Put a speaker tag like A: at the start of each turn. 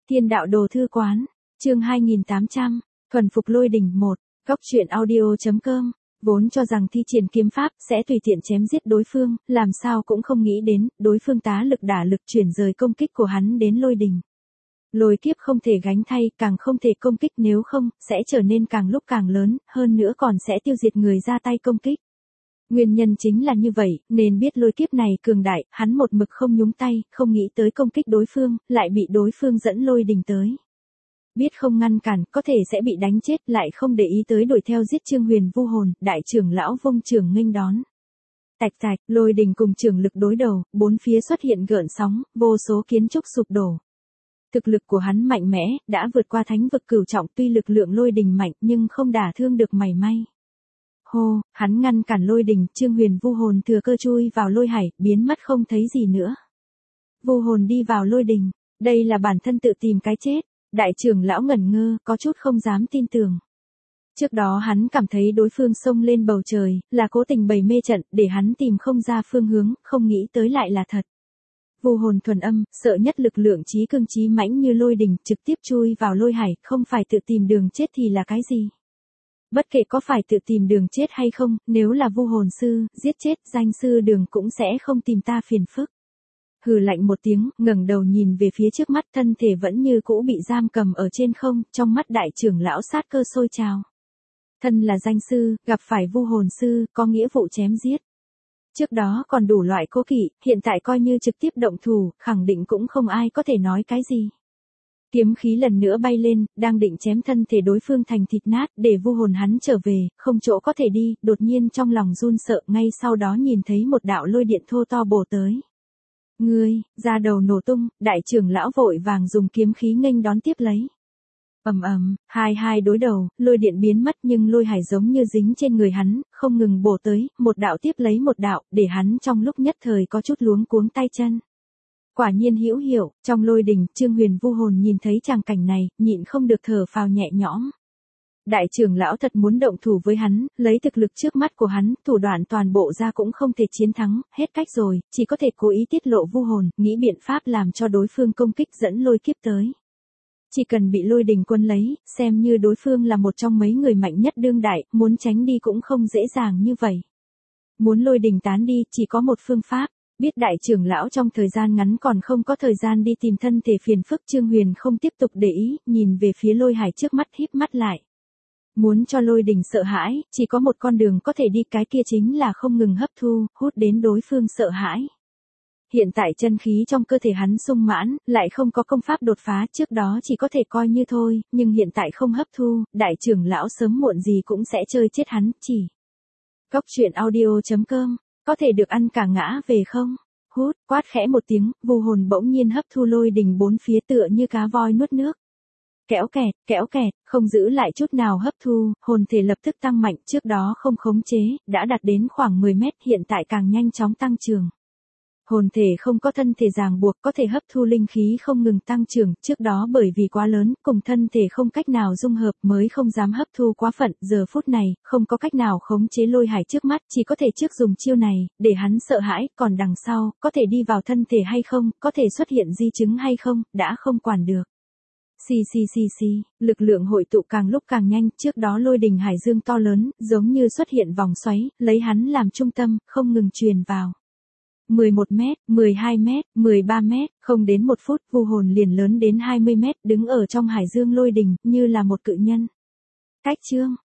A: Thiên đạo đồ thư quán, chương 2800, thuần phục lôi đỉnh 1, góc truyện audio.com, vốn cho rằng thi triển kiếm pháp sẽ tùy tiện chém giết đối phương, làm sao cũng không nghĩ đến, đối phương tá lực đả lực chuyển rời công kích của hắn đến lôi đỉnh. Lôi kiếp không thể gánh thay, càng không thể công kích, nếu không, sẽ trở nên càng lúc càng lớn, hơn nữa còn sẽ tiêu diệt người ra tay công kích. Nguyên nhân chính là như vậy, nên biết lôi kiếp này cường đại, hắn một mực không nhúng tay, không nghĩ tới công kích đối phương, lại bị đối phương dẫn lôi đình tới. Biết không ngăn cản, có thể sẽ bị đánh chết, lại không để ý tới đuổi theo giết Trương Huyền vu hồn, đại trưởng lão Vông Trưởng nghênh đón. Tạch tạch, lôi đình cùng trưởng lực đối đầu, bốn phía xuất hiện gợn sóng, vô số kiến trúc sụp đổ. Thực lực của hắn mạnh mẽ, đã vượt qua thánh vực cửu trọng, tuy lực lượng lôi đình mạnh nhưng không đả thương được mảy may. Hô, hắn ngăn cản lôi đình, Trương Huyền vu hồn thừa cơ chui vào lôi hải, biến mất không thấy gì nữa. Vu hồn đi vào lôi đình, đây là bản thân tự tìm cái chết, đại trưởng lão ngẩn ngơ, có chút không dám tin tưởng. Trước đó hắn cảm thấy đối phương xông lên bầu trời, là cố tình bày mê trận, để hắn tìm không ra phương hướng, không nghĩ tới lại là thật. Vu hồn thuần âm, sợ nhất lực lượng chí cương chí mãnh như lôi đình, trực tiếp chui vào lôi hải, không phải tự tìm đường chết thì là cái gì? Bất kể có phải tự tìm đường chết hay không, nếu là vu hồn sư, giết chết danh sư đường cũng sẽ không tìm ta phiền phức. Hừ lạnh một tiếng, ngẩng đầu nhìn về phía trước mắt, thân thể vẫn như cũ bị giam cầm ở trên không, trong mắt đại trưởng lão sát cơ sôi trào. Thân là danh sư, gặp phải vu hồn sư, có nghĩa vụ chém giết. Trước đó còn đủ loại cố kỵ, hiện tại coi như trực tiếp động thủ, khẳng định cũng không ai có thể nói cái gì. Kiếm khí lần nữa bay lên, đang định chém thân thể đối phương thành thịt nát, để vu hồn hắn trở về, không chỗ có thể đi, đột nhiên trong lòng run sợ, ngay sau đó nhìn thấy một đạo lôi điện thô to bổ tới. Ngươi, da đầu nổ tung, đại trưởng lão vội vàng dùng kiếm khí nghênh đón tiếp lấy. Ầm ầm, hai đối đầu, lôi điện biến mất nhưng lôi hải giống như dính trên người hắn, không ngừng bổ tới, một đạo tiếp lấy một đạo, để hắn trong lúc nhất thời có chút luống cuống tay chân. Quả nhiên hữu hiệu, trong lôi đình, Trương Huyền vu hồn nhìn thấy tràng cảnh này, nhịn không được thở phào nhẹ nhõm. Đại trưởng lão thật muốn động thủ với hắn, lấy thực lực trước mắt của hắn, thủ đoạn toàn bộ ra cũng không thể chiến thắng, hết cách rồi, chỉ có thể cố ý tiết lộ vu hồn, nghĩ biện pháp làm cho đối phương công kích dẫn lôi kiếp tới. Chỉ cần bị lôi đình quân lấy, xem như đối phương là một trong mấy người mạnh nhất đương đại, muốn tránh đi cũng không dễ dàng như vậy. Muốn lôi đình tán đi, chỉ có một phương pháp. Biết đại trưởng lão trong thời gian ngắn còn không có thời gian đi tìm thân thể phiền phức, Trương Huyền không tiếp tục để ý, nhìn về phía lôi hải trước mắt, híp mắt lại. Muốn cho lôi đình sợ hãi, chỉ có một con đường có thể đi, cái kia chính là không ngừng hấp thu, hút đến đối phương sợ hãi. Hiện tại chân khí trong cơ thể hắn sung mãn, lại không có công pháp đột phá, trước đó chỉ có thể coi như thôi, nhưng hiện tại không hấp thu, đại trưởng lão sớm muộn gì cũng sẽ chơi chết hắn, chỉ. Góc truyện audio.com, có thể được ăn cả ngã về không? Hút, quát khẽ một tiếng, vu hồn bỗng nhiên hấp thu lôi đình bốn phía tựa như cá voi nuốt nước. Kéo kẹt, không giữ lại chút nào hấp thu, hồn thể lập tức tăng mạnh, trước đó không khống chế, đã đạt đến khoảng 10 mét, hiện tại càng nhanh chóng tăng trưởng. Hồn thể không có thân thể ràng buộc, có thể hấp thu linh khí không ngừng tăng trưởng, trước đó bởi vì quá lớn, cùng thân thể không cách nào dung hợp mới không dám hấp thu quá phận, giờ phút này, không có cách nào khống chế lôi hải trước mắt, chỉ có thể trước dùng chiêu này, để hắn sợ hãi, còn đằng sau, có thể đi vào thân thể hay không, có thể xuất hiện di chứng hay không, đã không quản được. Xì, lực lượng hội tụ càng lúc càng nhanh, trước đó lôi đình hải dương to lớn, giống như xuất hiện vòng xoáy, lấy hắn làm trung tâm, không ngừng truyền vào. 11 mét, 12 mét, 13 mét, không đến 1 phút, vu hồn liền lớn đến 20 mét, đứng ở trong hải dương lôi đình, như là một cự nhân. Cách chương,